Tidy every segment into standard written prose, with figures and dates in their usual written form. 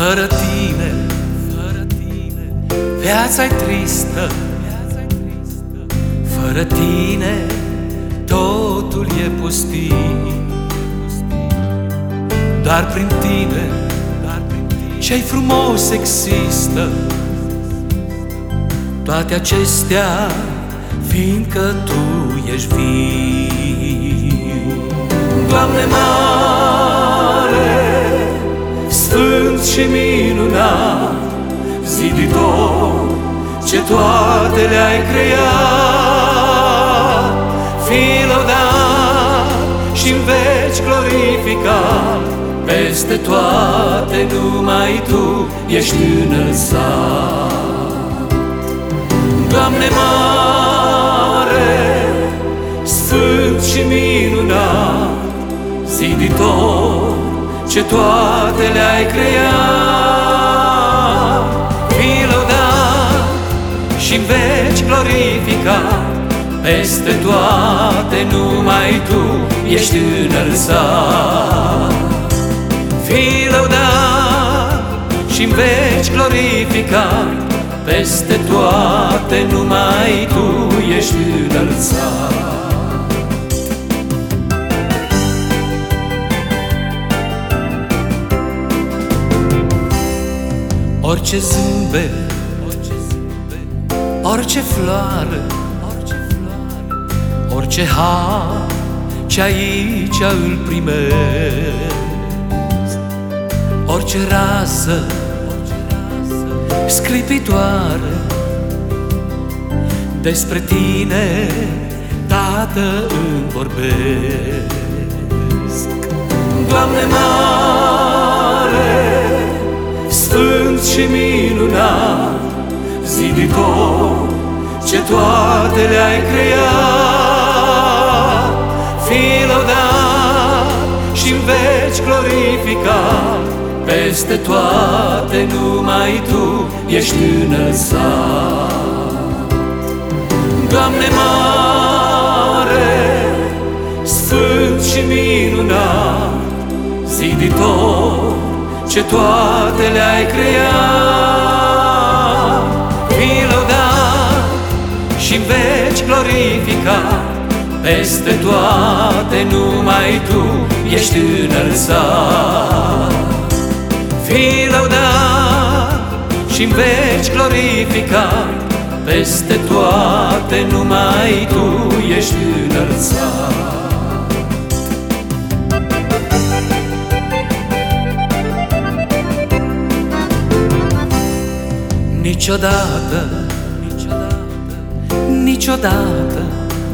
Fără tine, viața-i tristă. Fără tine, totul e pustiu. Doar prin tine, ce-ai frumos există. Toate acestea, fiindcă Tu ești viu. Doamne mare, sfânt și minunat, ziditor, ce toate le-ai creat, fii lăudat și-n veci glorificat. Peste toate numai Tu ești înălțat. Doamne mare, sfânt și minunat, ziditor, ce toate le-ai creat, fii lăudat și-n veci glorificat. Peste toate numai Tu ești înălțat. Fii lăudat și-n veci glorificat. Peste toate numai Tu ești înălțat. Orice zâmbet, orice floare, orice har ce aici îl primesc, orice rază sclipitoare, despre Tine, Tată, îmi vorbesc. Doamne mare, sfânt și minunat, ziditor, ce toate le-ai creat, fii lăudat și-n veci glorificat. Peste toate numai Tu ești înălțat. Doamne mare, sfânt și minunat, ziditor, ce toate le-ai creat, fii lăudat și-n veci glorificat. Peste toate numai Tu ești înălțat. Fii lăudat și-n veci glorificat. Peste toate numai Tu ești înălțat. Niciodată, niciodată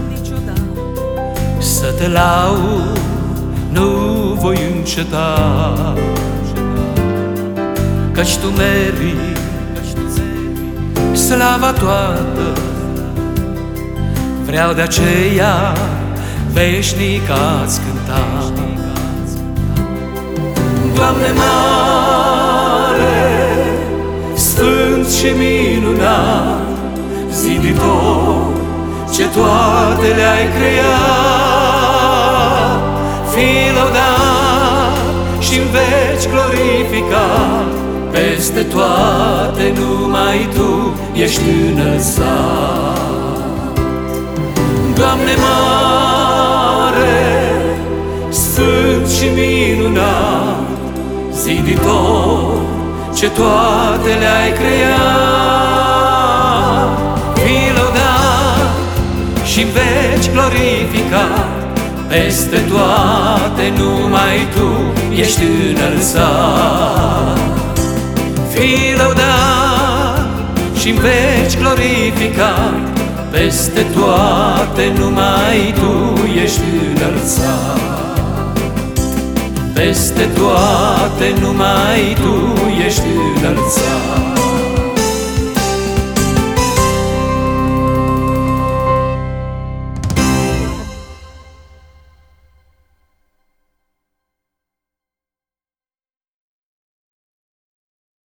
să Te laud nu voi înceta, căci Tu meriți slava toată. Vreau de aceea veșnic a-ți cânta. Doamne mare, sfânt și minunat, ziditor, ce toate le-ai creat, fii lăudat și-n veci glorificat. Peste toate numai Tu ești înălțat. Doamne mare, sfânt și minunat, ziditor, ce toate le-ai creat, fii lăudat și-n veci glorificat. Peste toate numai Tu ești înălțat. Fii lăudat și-n veci glorificat. Peste toate numai Tu ești înălțat. Peste toate numai Tu ești înălțat.